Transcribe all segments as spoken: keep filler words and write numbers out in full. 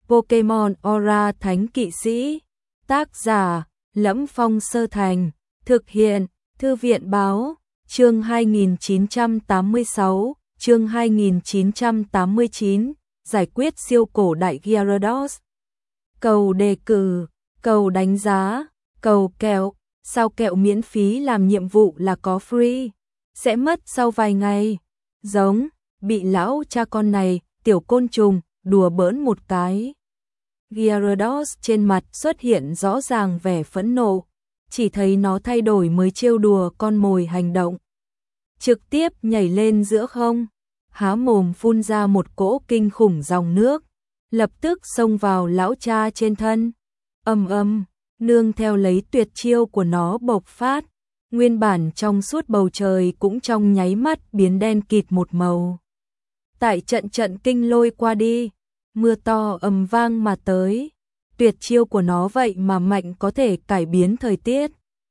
Pokemon Aura Thánh Kỵ Sĩ. Tác giả: Lẫm Phong Sơ Thành. Thực hiện: Thư viện Báo. Chương hai nghìn chín trăm tám mươi sáu, chương hai nghìn chín trăm tám mươi chín, giải quyết siêu cổ đại Gyarados. Cầu đề cử, cầu đánh giá, cầu kẹo, sao kẹo miễn phí làm nhiệm vụ là có free, sẽ mất sau vài ngày. Giống, bị lão cha con này, tiểu côn trùng, đùa bỡn một cái. Gyarados trên mặt xuất hiện rõ ràng vẻ phẫn nộ, chỉ thấy nó thay đổi mới trêu đùa con mồi hành động. Trực tiếp nhảy lên giữa không, há mồm phun ra một cỗ kinh khủng dòng nước, lập tức xông vào lão cha trên thân. Ầm ầm, nương theo lấy tuyệt chiêu của nó bộc phát, nguyên bản trong suốt bầu trời cũng trong nháy mắt biến đen kịt một màu. Tại trận trận kinh lôi qua đi, mưa to ầm vang mà tới, tuyệt chiêu của nó vậy mà mạnh có thể cải biến thời tiết.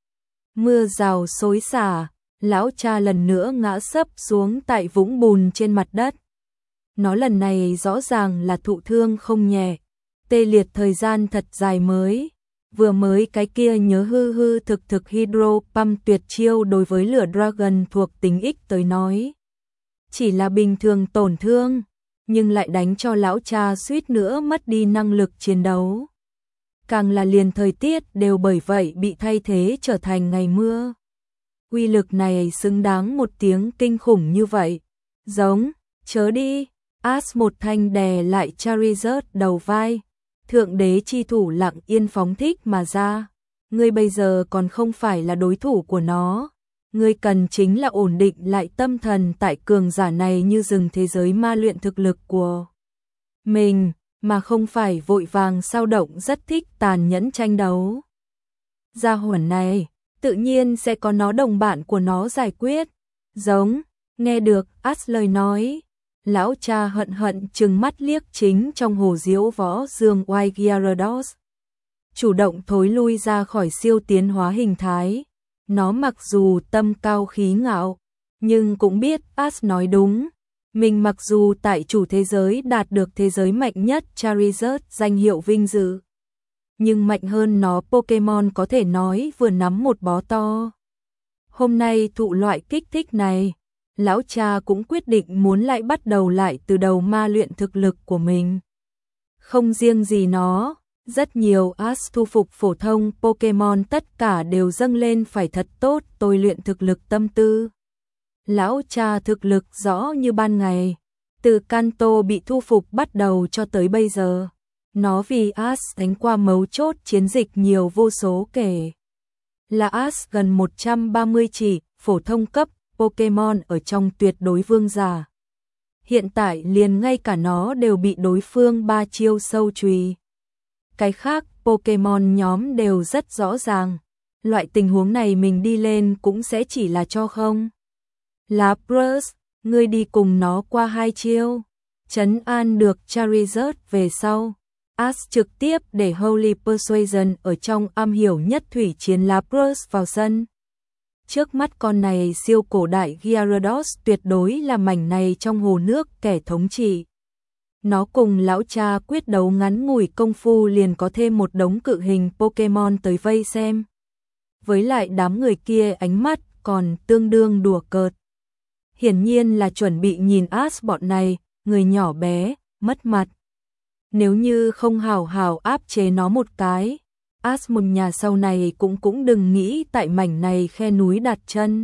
Mưa rào xối xả, lão cha lần nữa ngã sấp xuống tại vũng bùn trên mặt đất. Nó lần này rõ ràng là thụ thương không nhẹ, tê liệt thời gian thật dài mới. Vừa mới cái kia nhớ hư hư thực thực Hydro Pump tuyệt chiêu đối với lửa Dragon thuộc tính ích tới nói. Chỉ là bình thường tổn thương, nhưng lại đánh cho lão cha suýt nữa mất đi năng lực chiến đấu. Càng là liền thời tiết đều bởi vậy bị thay thế trở thành ngày mưa. Uy lực này xứng đáng một tiếng kinh khủng như vậy. Giống, chớ đi. Ash một thanh đè lại Charizard đầu vai. Thượng đế chi thủ lặng yên phóng thích mà ra. Ngươi bây giờ còn không phải là đối thủ của nó. Ngươi cần chính là ổn định lại tâm thần tại cường giả này như rừng thế giới ma luyện thực lực của mình, mà không phải vội vàng sao động rất thích tàn nhẫn tranh đấu. Gia hỏa này, tự nhiên sẽ có nó đồng bạn của nó giải quyết. Giống, nghe được Ash lời nói, lão cha hận hận trừng mắt liếc chính trong hồ diễu võ dương oai Gyarados. Chủ động thối lui ra khỏi siêu tiến hóa hình thái. Nó mặc dù tâm cao khí ngạo, nhưng cũng biết Ash nói đúng. Mình mặc dù tại chủ thế giới đạt được thế giới mạnh nhất Charizard danh hiệu vinh dự, nhưng mạnh hơn nó Pokemon có thể nói vừa nắm một bó to. Hôm nay thụ loại kích thích này, lão cha cũng quyết định muốn lại bắt đầu lại từ đầu ma luyện thực lực của mình. Không riêng gì nó, rất nhiều Ash thu phục phổ thông Pokemon tất cả đều dâng lên phải thật tốt tôi luyện thực lực tâm tư. Lão cha thực lực rõ như ban ngày, từ Kanto bị thu phục bắt đầu cho tới bây giờ. Nó vì Ash đánh qua mấu chốt chiến dịch nhiều vô số kể. Là Ash gần một trăm ba mươi chỉ phổ thông cấp Pokemon ở trong tuyệt đối vương giả. Hiện tại liền ngay cả nó đều bị đối phương ba chiêu sâu chùy. Cái khác Pokemon nhóm đều rất rõ ràng, loại tình huống này mình đi lên cũng sẽ chỉ là cho không. Lapras, ngươi đi cùng nó qua hai chiêu, trấn an được Charizard về sau. Ash trực tiếp để Holy Persuasion ở trong am hiểu nhất thủy chiến Lapras vào sân. Trước mắt con này siêu cổ đại Gyarados tuyệt đối là mảnh này trong hồ nước kẻ thống trị. Nó cùng lão cha quyết đấu ngắn ngủi công phu liền có thêm một đống cự hình Pokemon tới vây xem. Với lại đám người kia ánh mắt còn tương đương đùa cợt. Hiển nhiên là chuẩn bị nhìn Ash bọn này, người nhỏ bé, mất mặt. Nếu như không hào hào áp chế nó một cái, Ash một nhà sau này cũng cũng đừng nghĩ tại mảnh này khe núi đặt chân.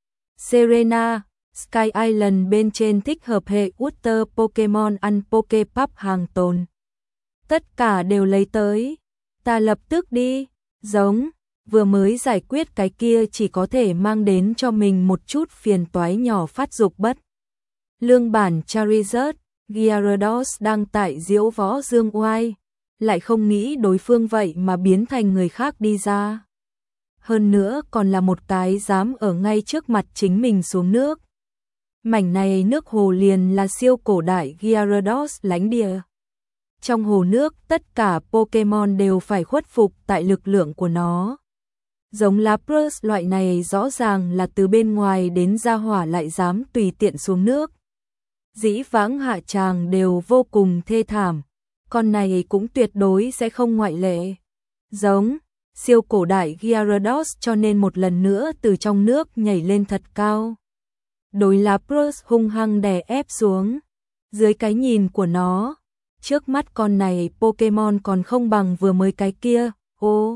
Serena, Sky Island bên trên thích hợp hệ Water Pokemon ăn Poképap hàng tồn. Tất cả đều lấy tới. Ta lập tức đi. Giống, vừa mới giải quyết cái kia chỉ có thể mang đến cho mình một chút phiền toái nhỏ phát dục bất. Lương bản Charizard, Gyarados đang tại diễu võ dương oai, lại không nghĩ đối phương vậy mà biến thành người khác đi ra. Hơn nữa còn là một cái dám ở ngay trước mặt chính mình xuống nước. Mảnh này nước hồ liền là siêu cổ đại Gyarados lãnh địa. Trong hồ nước tất cả Pokemon đều phải khuất phục tại lực lượng của nó. Giống Lapras loại này rõ ràng là từ bên ngoài đến ra hỏa lại dám tùy tiện xuống nước. Dĩ vãng hạ tràng đều vô cùng thê thảm. con này cũng tuyệt đối sẽ không ngoại lệ. Giống, siêu cổ đại Gyarados cho nên một lần nữa từ trong nước nhảy lên thật cao. Đối Lapras hung hăng đè ép xuống. Dưới cái nhìn của nó, trước mắt con này Pokemon còn không bằng vừa mới cái kia. Ô!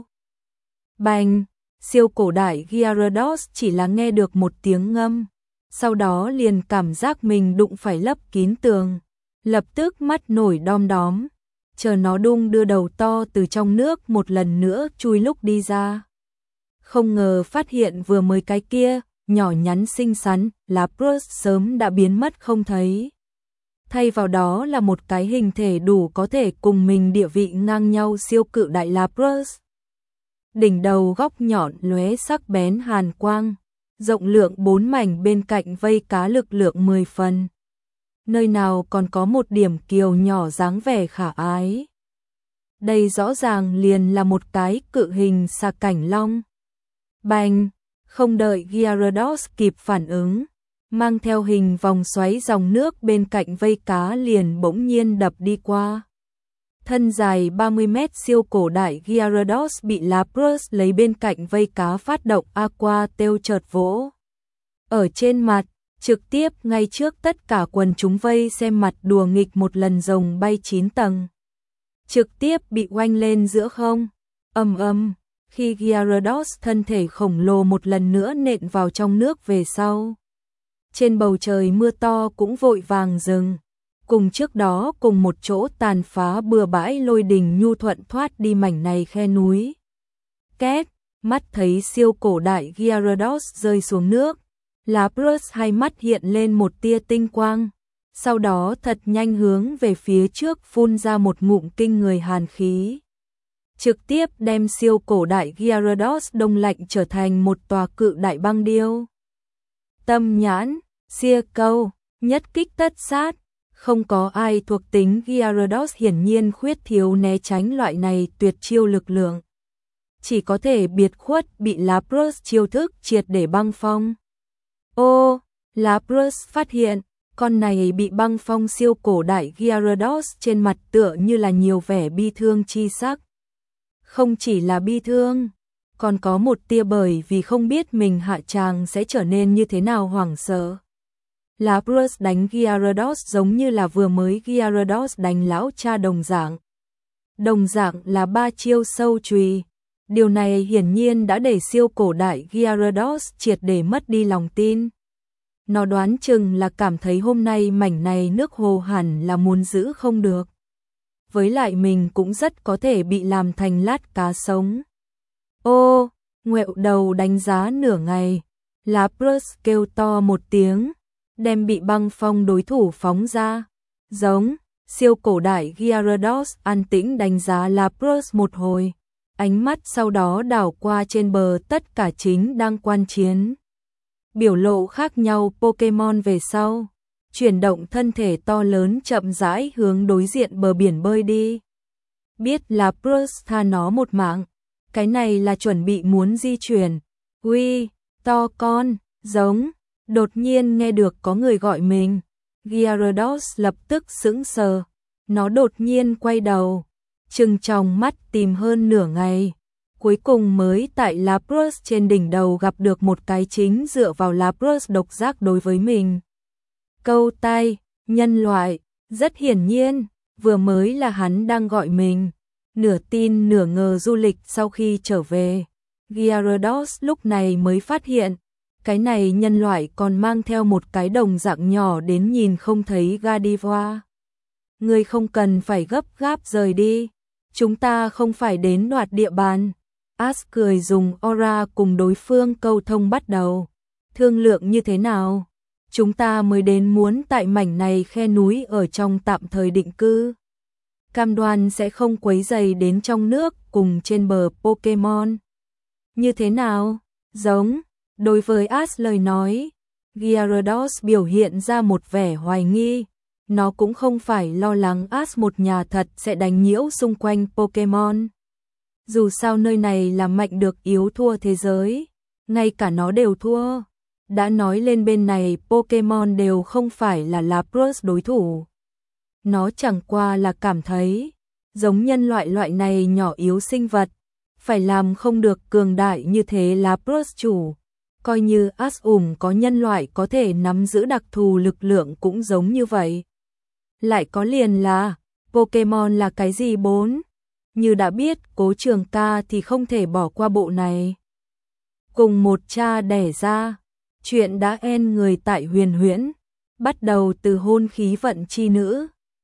Bành! Siêu cổ đại Gyarados chỉ là nghe được một tiếng ngâm. Sau đó liền cảm giác mình đụng phải lấp kín tường. Lập tức mắt nổi đom đóm. Chờ nó đung đưa đầu to từ trong nước một lần nữa chui lúc đi ra. Không ngờ phát hiện vừa mới cái kia, nhỏ nhắn xinh xắn, Lapras sớm đã biến mất không thấy. Thay vào đó là một cái hình thể đủ có thể cùng mình địa vị ngang nhau siêu cự đại Lapras. Đỉnh đầu góc nhọn lóe sắc bén hàn quang, rộng lượng bốn mảnh bên cạnh vây cá lực lượng mười phần. Nơi nào còn có một điểm kiều nhỏ dáng vẻ khả ái. Đây rõ ràng liền là một cái cự hình xà cảnh long. Bành! Không đợi Gyarados kịp phản ứng, mang theo hình vòng xoáy dòng nước bên cạnh vây cá liền bỗng nhiên đập đi qua. Thân dài ba mươi mét siêu cổ đại Gyarados bị Lapras lấy bên cạnh vây cá phát động Aqua Tail chợt vỗ. Ở trên mặt, trực tiếp ngay trước tất cả quần chúng vây xem mặt đùa nghịch một lần rồng bay chín tầng. Trực tiếp bị oanh lên giữa không. Ầm ầm, khi Gyarados thân thể khổng lồ một lần nữa nện vào trong nước về sau. Trên bầu trời mưa to cũng vội vàng dừng. Cùng trước đó cùng một chỗ tàn phá bừa bãi lôi đình nhu thuận thoát đi mảnh này khe núi. Két, mắt thấy siêu cổ đại Gyarados rơi xuống nước. Lapras hai mắt hiện lên một tia tinh quang. Sau đó thật nhanh hướng về phía trước phun ra một ngụm kinh người hàn khí. Trực tiếp đem siêu cổ đại Gyarados đông lạnh trở thành một tòa cự đại băng điêu. Tâm nhãn, xia câu, nhất kích tất sát. Không có ai thuộc tính Gyarados hiển nhiên khuyết thiếu né tránh loại này tuyệt chiêu lực lượng. Chỉ có thể biệt khuất bị Lapras chiêu thức triệt để băng phong. Ô, Lapras phát hiện, con này bị băng phong siêu cổ đại Gyarados trên mặt tựa như là nhiều vẻ bi thương chi sắc. Không chỉ là bi thương, còn có một tia bởi vì không biết mình hạ tràng sẽ trở nên như thế nào hoảng sợ. Lapras đánh Gyarados giống như là vừa mới Gyarados đánh lão cha đồng dạng. Đồng dạng là ba chiêu sâu chùy. Điều này hiển nhiên đã để siêu cổ đại Gyarados triệt để mất đi lòng tin. Nó đoán chừng là cảm thấy hôm nay mảnh này nước hồ hẳn là muốn giữ không được. Với lại mình cũng rất có thể bị làm thành lát cá sống. Ô, ngoẹo đầu đánh giá nửa ngày. Lapras kêu to một tiếng, đem bị băng phong đối thủ phóng ra. Giống, siêu cổ đại Gyarados an tĩnh đánh giá Lapras một hồi. Ánh mắt sau đó đảo qua trên bờ tất cả chính đang quan chiến. Biểu lộ khác nhau Pokemon về sau. Chuyển động thân thể to lớn chậm rãi hướng đối diện bờ biển bơi đi. Biết Lapras tha nó một mạng. Cái này là chuẩn bị muốn di chuyển. Uy, to con, giống. Đột nhiên nghe được có người gọi mình. Gyarados lập tức sững sờ. Nó đột nhiên quay đầu. Trừng tròng mắt tìm hơn nửa ngày. Cuối cùng mới tại Lapras trên đỉnh đầu gặp được một cái chính dựa vào Lapras độc giác đối với mình. Câu tay, nhân loại, rất hiển nhiên, vừa mới là hắn đang gọi mình. Nửa tin nửa ngờ du lịch sau khi trở về. Gyarados lúc này mới phát hiện, cái này nhân loại còn mang theo một cái đồng dạng nhỏ đến nhìn không thấy Gardevoir. Ngươi không cần phải gấp gáp rời đi, chúng ta không phải đến đoạt địa bàn. Ash cười dùng aura cùng đối phương câu thông bắt đầu. Thương lượng như thế nào? Chúng ta mới đến muốn tại mảnh này khe núi ở trong tạm thời định cư. Cam đoan sẽ không quấy rầy đến trong nước cùng trên bờ Pokemon. Như thế nào? Giống. Đối với Ash lời nói, Gyarados biểu hiện ra một vẻ hoài nghi. Nó cũng không phải lo lắng Ash một nhà thật sẽ đánh nhiễu xung quanh Pokemon. Dù sao nơi này là mạnh được yếu thua thế giới, ngay cả nó đều thua. Đã nói lên bên này Pokemon đều không phải là Lapras đối thủ. Nó chẳng qua là cảm thấy, giống nhân loại loại này nhỏ yếu sinh vật, phải làm không được cường đại như thế là plus chủ. Coi như Asum có nhân loại có thể nắm giữ đặc thù lực lượng cũng giống như vậy. Lại có liền là, Pokemon là cái gì bốn? Như đã biết, Cố Trường Ca thì không thể bỏ qua bộ này. Cùng một cha đẻ ra, chuyện đã en người tại huyền huyễn, bắt đầu từ hôn khí vận chi nữ.